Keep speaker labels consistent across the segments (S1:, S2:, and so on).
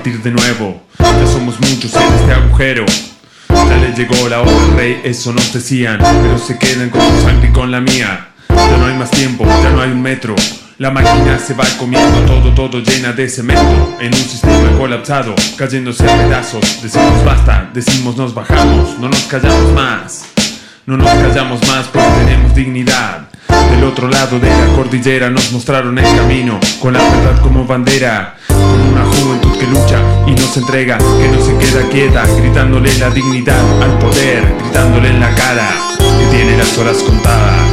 S1: repartir de nuevo. Ya somos muchos en este agujero. Dale, llegó la hora, rey, eso nos decían. Pero se quedan con tu sangre y con la mía. Ya no hay más tiempo, ya no hay un metro. La máquina se va comiendo todo llena de cemento. En un sistema colapsado, cayéndose a pedazos. Decimos basta, decimos nos bajamos. No nos callamos más, no nos callamos más porque tenemos dignidad. Del otro lado de la cordillera nos mostraron el camino, con la verdad como bandera, con una juventud que lucha y no se entrega, que no se queda quieta, gritándole la dignidad al poder, gritándole en la cara que tiene las horas contadas.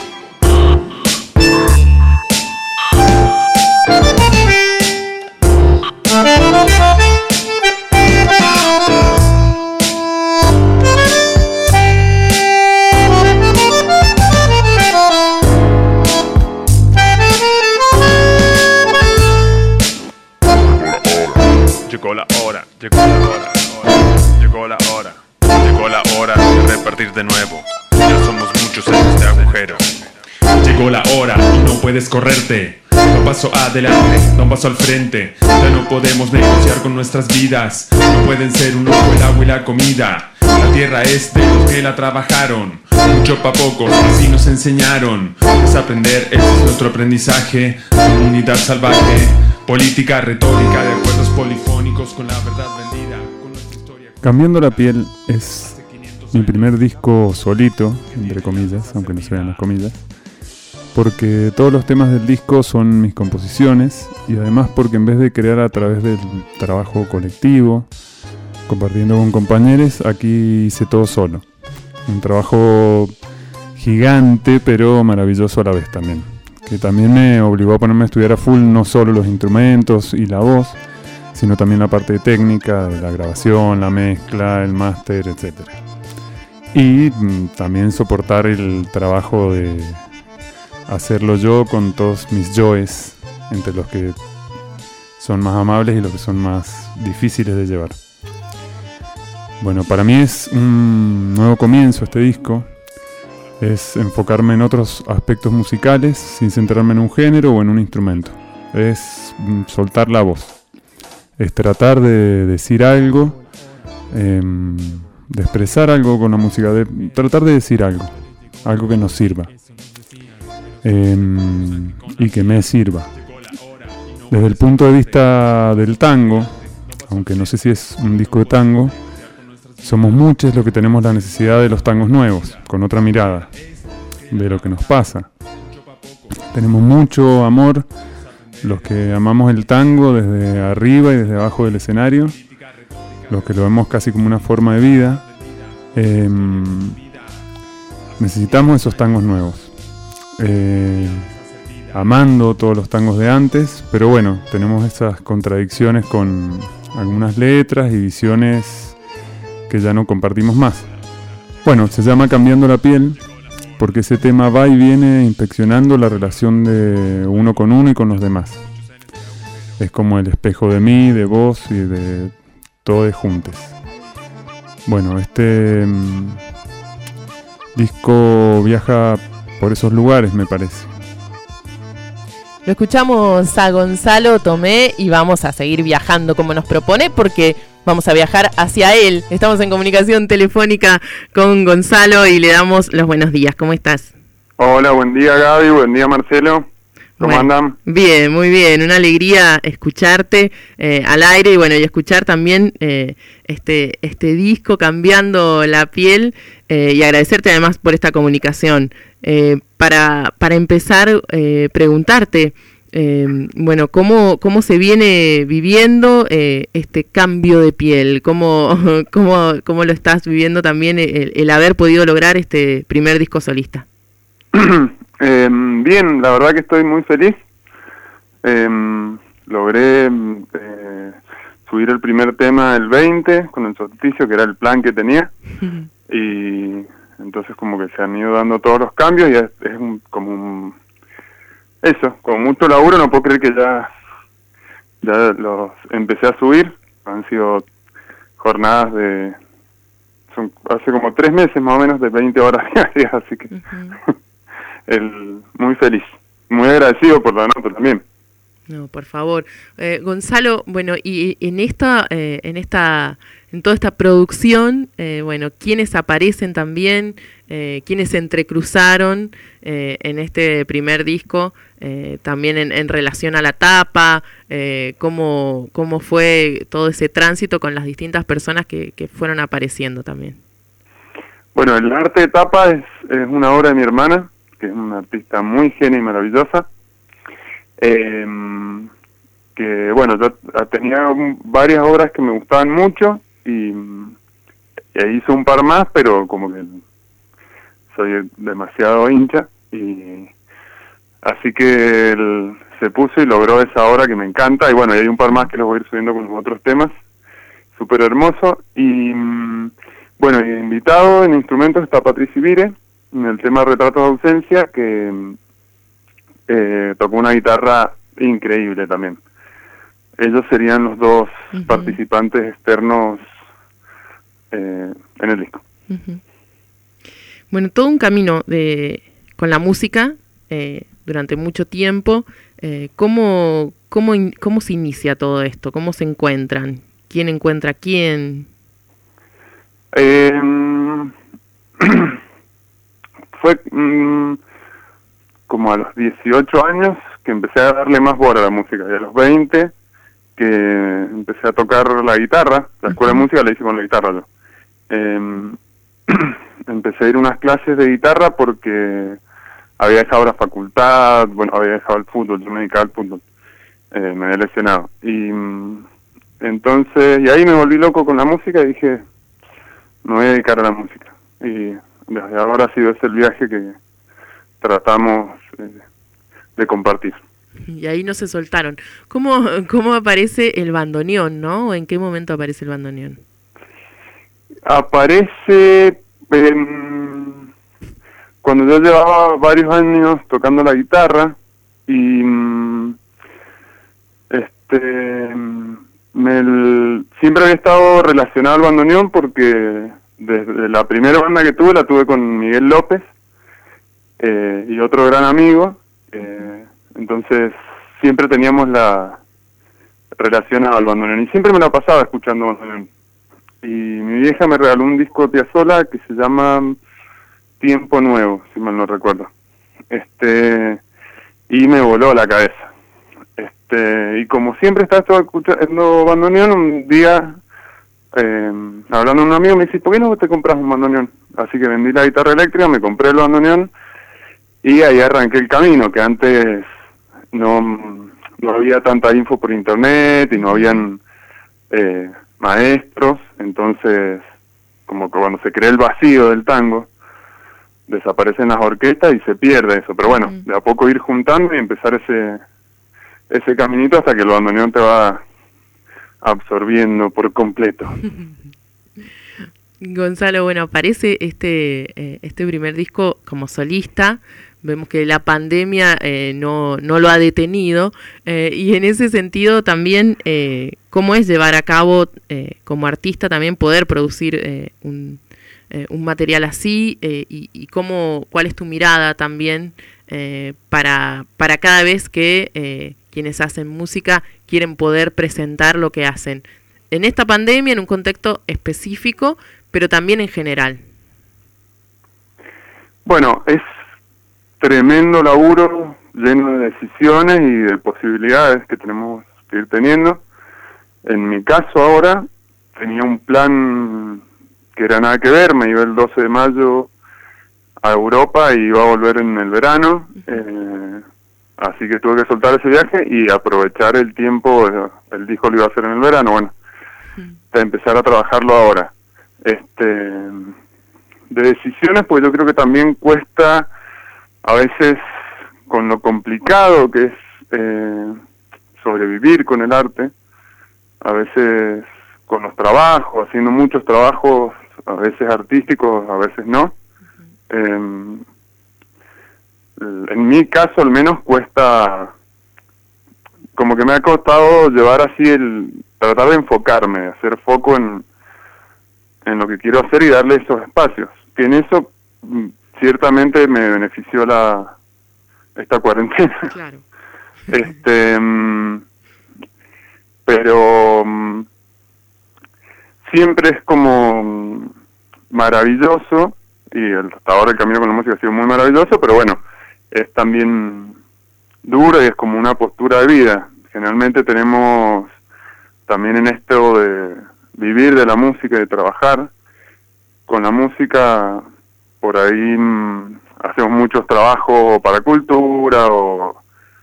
S1: Llegó la hora de repartir de nuevo. Ya somos muchos en este agujero. Llegó la hora y no puedes correrte. Da un paso adelante, da un paso al frente. Ya no podemos negociar con nuestras vidas. No pueden ser un ojo, el agua y la comida. La tierra es de los que la trabajaron. Mucho pa' pocos, así nos enseñaron. Desaprender, ese es nuestro aprendizaje. Comunidad salvaje, política, retórica de acuerdos polifónicos con la verdad vendida.
S2: Cambiando la piel es mi primer disco solito, entre comillas, aunque no se vean las comillas, porque todos los temas del disco son mis composiciones y además porque en vez de crear a través del trabajo colectivo, compartiendo con compañeros, aquí hice todo solo. Un trabajo gigante pero maravilloso a la vez también, que también me obligó a ponerme a estudiar a full no solo los instrumentos y la voz, sino también la parte técnica de la grabación, la mezcla, el máster, etc. Y también soportar el trabajo de hacerlo yo con todos mis yoes, entre los que son más amables y los que son más difíciles de llevar. Bueno, para mí es un nuevo comienzo este disco. Es enfocarme en otros aspectos musicales sin centrarme en un género o en un instrumento. Es soltar la voz. Es tratar de decir algo, de expresar algo con la música, de tratar de decir algo que nos sirva y que me sirva. Desde el punto de vista del tango, aunque no sé si es un disco de tango, somos muchos los que tenemos la necesidad de los tangos nuevos, con otra mirada de lo que nos pasa. Tenemos mucho amor, los que amamos el tango desde arriba y desde abajo del escenario, los que lo vemos casi como una forma de vida. Necesitamos esos tangos nuevos, amando todos los tangos de antes, pero bueno, tenemos esas contradicciones con algunas letras y visiones que ya no compartimos más. Bueno, se llama Cambiando la piel porque ese tema va y viene inspeccionando la relación de uno con uno y con los demás. Es como el espejo de mí, de vos y de todos juntos. Bueno, este disco viaja por esos lugares, me parece.
S3: Lo escuchamos a Gonzalo Tomé y vamos a seguir viajando como nos propone porque vamos a viajar hacia él. Estamos en comunicación telefónica con Gonzalo y le damos los buenos días. ¿Cómo estás?
S4: Hola, buen día Gaby, buen día Marcelo. ¿Cómo andan?
S3: Bien, muy bien. Una alegría escucharte al aire y bueno, y escuchar también este disco Cambiando la piel y agradecerte además por esta comunicación. Para empezar, preguntarte, bueno, ¿cómo se viene viviendo este cambio de piel? ¿Cómo lo estás viviendo también el haber podido lograr este primer disco solista?
S4: Bien, la verdad que estoy muy feliz. Logré subir el primer tema el 20 con el solsticio, que era el plan que tenía. Y entonces como que se han ido dando todos los cambios y es como mucho laburo. No puedo creer que ya los empecé a subir. Han sido jornadas hace como 3 meses más o menos de 20 horas diarias, así que muy feliz, muy agradecido por la nota también.
S3: No, por favor. Gonzalo, bueno, y en toda esta producción, bueno, ¿quiénes aparecen también? ¿Quiénes se entrecruzaron en este primer disco? También en relación a la tapa, ¿cómo fue todo ese tránsito con las distintas personas que fueron apareciendo también?
S4: Bueno, el arte de tapa es una obra de mi hermana, que es una artista muy genia y maravillosa. Que bueno, yo tenía varias obras que me gustaban mucho y hice un par más, pero como que soy demasiado hincha, y así que él se puso y logró esa obra que me encanta, y bueno, y hay un par más que los voy a ir subiendo con los otros temas, súper hermoso. Y bueno, y invitado en instrumentos está Patricio Ibire, en el tema Retratos de Ausencia, que tocó una guitarra increíble también. Ellos serían los dos participantes externos en el disco.
S3: Bueno, todo un camino con la música durante mucho tiempo. ¿Cómo se inicia todo esto? ¿Cómo se encuentran? ¿Quién encuentra a quién?
S4: Fue como a los 18 años que empecé a darle más bola a la música, y a los 20 que empecé a tocar la guitarra. La escuela de música la hice con la guitarra yo. Empecé a ir a unas clases de guitarra porque había dejado la facultad, bueno, había dejado el fútbol, yo me dedicaba al fútbol, me había lesionado. Y entonces, y ahí me volví loco con la música y dije, me voy a dedicar a la música. Y desde ahora ha sido ese el viaje que tratamos de compartir.
S3: Y ahí no se soltaron. ¿Cómo aparece el bandoneón, no? ¿O en qué momento aparece el bandoneón?
S4: Aparece cuando yo llevaba varios años tocando la guitarra y siempre había estado relacionado al bandoneón porque desde la primera banda que tuve la tuve con Miguel López y otro gran amigo. Entonces siempre teníamos la relación al bandoneón y siempre me la pasaba escuchando bandoneón. Y mi vieja me regaló un disco de Piazzolla que se llama Tiempo Nuevo, si mal no recuerdo. Y me voló la cabeza. Y como siempre estaba escuchando bandoneón, un día hablando con un amigo me dice, ¿por qué no te compras un bandoneón? Así que vendí la guitarra eléctrica, me compré el bandoneón y ahí arranqué el camino, que antes no había tanta info por internet y no habían maestros. Entonces, como que cuando se crea el vacío del tango, desaparecen las orquestas y se pierde eso. Pero bueno, de a poco ir juntando y empezar ese caminito hasta que el bandoneón te va absorbiendo por completo.
S3: Gonzalo, bueno, aparece este primer disco como solista. Vemos que la pandemia no lo ha detenido, y en ese sentido también cómo es llevar a cabo como artista también poder producir un material así, y cuál es tu mirada también para cada vez que quienes hacen música quieren poder presentar lo que hacen en esta pandemia en un contexto específico, pero también en general.
S4: Bueno, es tremendo laburo, lleno de decisiones y de posibilidades que tenemos que ir teniendo. En mi caso ahora tenía un plan que era nada que ver, me iba el 12 de mayo a Europa y iba a volver en el verano, así que tuve que soltar ese viaje y aprovechar el tiempo. El disco lo iba a hacer en el verano, bueno, de empezar a trabajarlo ahora. De decisiones, pues yo creo que también cuesta a veces, con lo complicado que es sobrevivir con el arte, a veces con los trabajos, haciendo muchos trabajos, a veces artísticos, a veces no. En mi caso al menos cuesta, como que me ha costado llevar así tratar de enfocarme, hacer foco en lo que quiero hacer y darle esos espacios, que en eso ciertamente me benefició esta cuarentena.
S3: Claro.
S4: Pero siempre es como maravilloso, y hasta ahora el camino con la música ha sido muy maravilloso, pero bueno, es también duro y es como una postura de vida. Generalmente tenemos también en esto de vivir de la música y de trabajar con la música, por ahí hacemos muchos trabajos para cultura o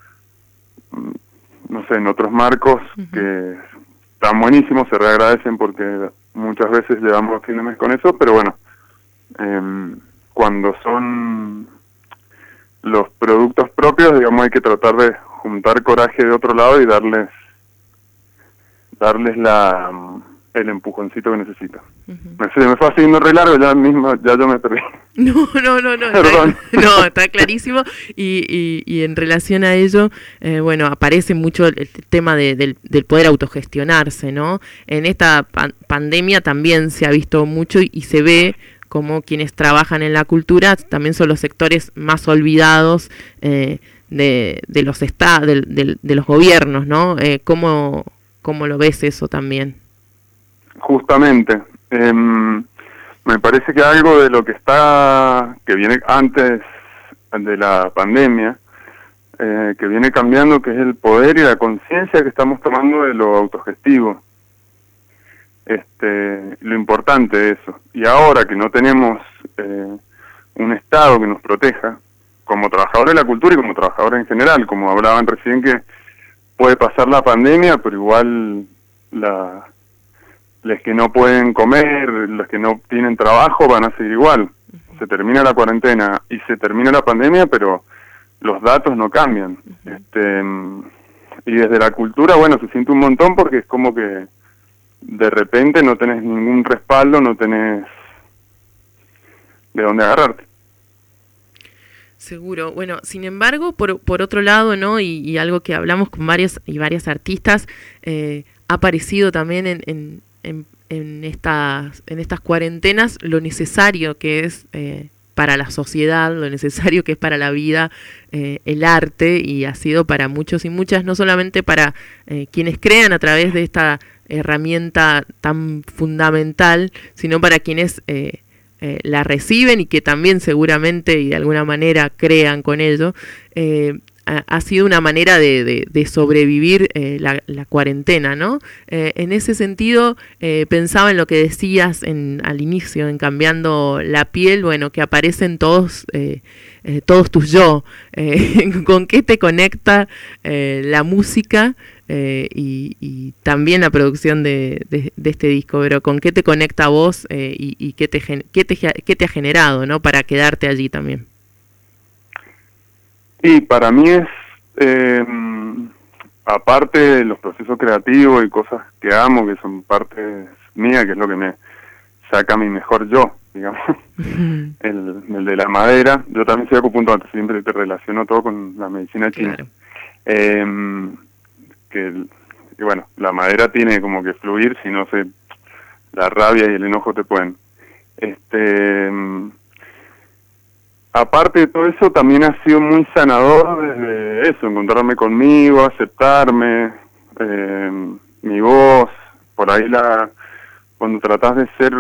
S4: no sé, en otros marcos que están buenísimos, se reagradecen porque muchas veces llevamos fin de mes con eso, pero bueno, cuando son los productos propios, digamos, hay que tratar de juntar coraje de otro lado y darles el empujoncito que necesita. Me fue haciendo re largo, ya yo me perdí.
S3: No.
S4: Perdón.
S3: Está clarísimo. Y en relación a ello, bueno, aparece mucho el tema del poder autogestionarse, ¿no? En esta pandemia también se ha visto mucho y se ve como quienes trabajan en la cultura también son los sectores más olvidados de los estados, de los gobiernos, ¿no? ¿Cómo lo ves eso también?
S4: Justamente, me parece que algo de lo que viene antes de la pandemia, que viene cambiando, que es el poder y la conciencia que estamos tomando de lo autogestivo. Lo importante de eso. Y ahora que no tenemos un Estado que nos proteja, como trabajadores de la cultura y como trabajadores en general, como hablaban recién, que puede pasar la pandemia, pero igual los que no pueden comer, los que no tienen trabajo van a seguir igual. Se termina la cuarentena y se termina la pandemia, pero los datos no cambian. Y desde la cultura, bueno, se siente un montón porque es como que de repente no tenés ningún respaldo, no tenés de dónde agarrarte.
S3: Seguro. Bueno, sin embargo, por otro lado, ¿no? Y algo que hablamos con varias artistas, ha aparecido también en estas cuarentenas lo necesario que es para la sociedad, lo necesario que es para la vida el arte, y ha sido para muchos y muchas, no solamente para quienes crean a través de esta herramienta tan fundamental, sino para quienes la reciben y que también seguramente y de alguna manera crean con ello. Ha sido una manera de sobrevivir la cuarentena, ¿no? En ese sentido, pensaba en lo que decías al inicio, en Cambiando la Piel, bueno, que aparecen todos tus yo. ¿Con qué te conecta la música y también la producción de este disco? Pero ¿con qué te conecta a vos y qué te ha generado, ¿no? Para quedarte allí también.
S4: Y para mí es, aparte de los procesos creativos y cosas que amo, que son parte mía, que es lo que me saca mi mejor yo, digamos, el de la madera. Yo también soy acupuntor, siempre te relaciono todo con la medicina china. Claro. Y bueno, la madera tiene como que fluir, si no la rabia y el enojo te pueden. Aparte de todo eso, también ha sido muy sanador desde eso, encontrarme conmigo, aceptarme, mi voz, por ahí cuando tratás de ser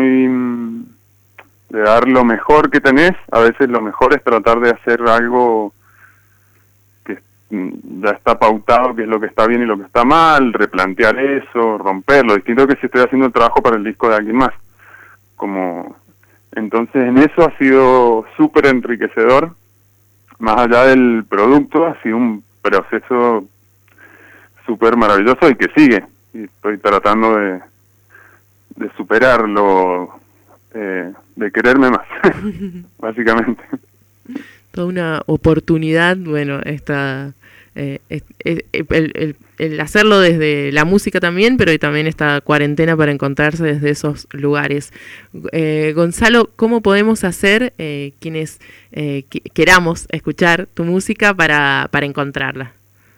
S4: de dar lo mejor que tenés, a veces lo mejor es tratar de hacer algo que ya está pautado, que es lo que está bien y lo que está mal, replantear eso, romperlo, distinto que si estoy haciendo el trabajo para el disco de alguien más, Entonces en eso ha sido súper enriquecedor, más allá del producto, ha sido un proceso súper maravilloso y que sigue, y estoy tratando de superarlo, de quererme más, básicamente.
S3: Toda una oportunidad, bueno, el hacerlo desde la música también, pero también esta cuarentena para encontrarse desde esos lugares. Gonzalo, ¿cómo podemos hacer quienes queramos escuchar tu música para encontrarla?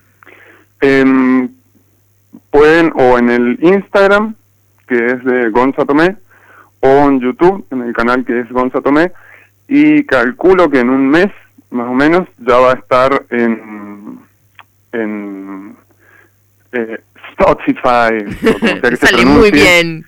S4: Pueden o en el Instagram, que es de Gonza Tomé, o en YouTube, en el canal que es Gonza Tomé, y calculo que en un mes, más o menos, ya va a estar en en Spotify, o como sea que se
S3: sale muy bien.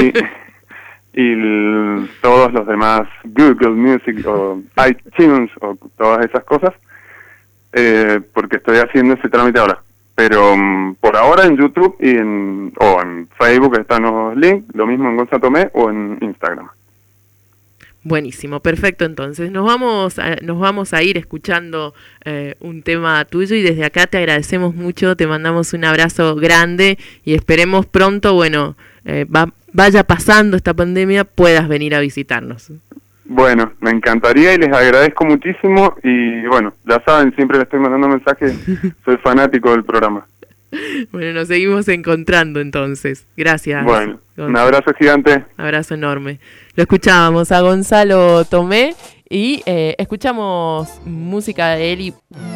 S4: Y todos los demás, Google Music o iTunes o todas esas cosas, porque estoy haciendo ese trámite ahora. Pero por ahora en YouTube o en Facebook están los links, lo mismo en Gonza Tomé o en Instagram.
S3: Buenísimo, perfecto. Entonces nos vamos a ir escuchando un tema tuyo y desde acá te agradecemos mucho, te mandamos un abrazo grande y esperemos pronto, vaya pasando esta pandemia, puedas venir a visitarnos.
S4: Bueno, me encantaría y les agradezco muchísimo y bueno, ya saben, siempre les estoy mandando mensajes, soy fanático del programa.
S3: Bueno, nos seguimos encontrando entonces. Gracias.
S4: Bueno,
S3: Gonzalo.
S4: Un abrazo gigante.
S3: Abrazo enorme. Lo escuchábamos a Gonzalo Tomé y escuchamos música de él y...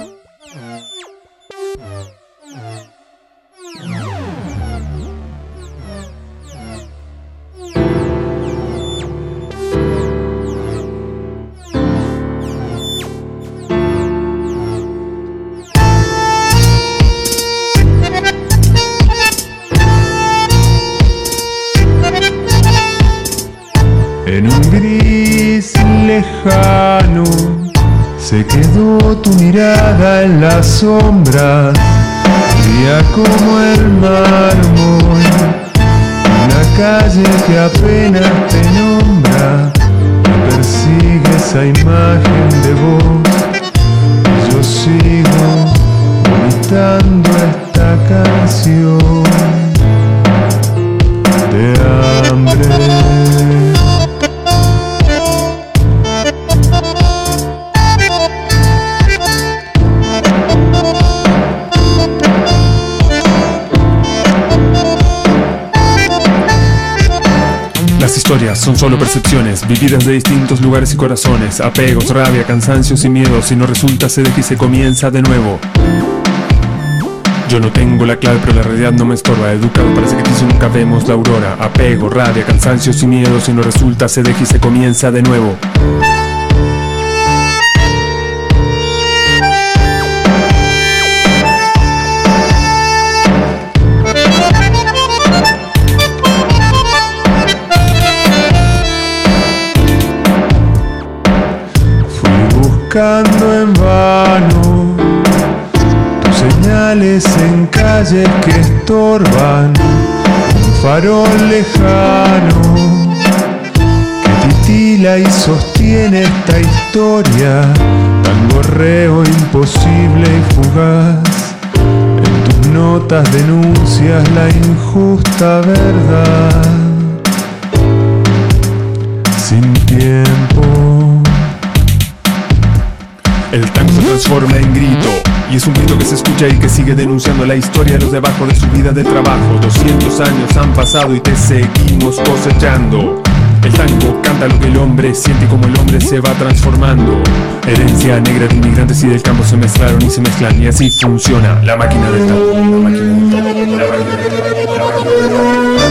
S1: En un gris lejano se quedó tu mirada en la sombra, fría como el mármol, una calle que apenas te nombra, me persigue esa imagen de vos, yo sigo gritando esta canción de hambre. Las historias son solo percepciones, vividas de distintos lugares y corazones, apegos, rabia, cansancios y miedos. Si no resulta, se deja y se comienza de nuevo. Yo no tengo la clave, pero la realidad no me estorba. Educado para sacrificio, nunca vemos la aurora. Apego, rabia, cansancios y miedos. Si no resulta, se deja y se comienza de nuevo. Buscando en vano tus señales en calles que estorban, un farol lejano que titila y sostiene esta historia, tan gorreo imposible y fugaz. En tus notas denuncias la injusta verdad, sin tiempo. El tango se transforma en grito, y es un grito que se escucha y que sigue denunciando la historia de los de abajo de su vida de trabajo. 200 años han pasado y te seguimos cosechando. El tango canta lo que el hombre siente y como el hombre se va transformando. Herencia negra de inmigrantes y del campo se mezclaron y se mezclan, y así funciona la máquina del tango. La máquina del tango. La máquina del tango. La máquina del tango.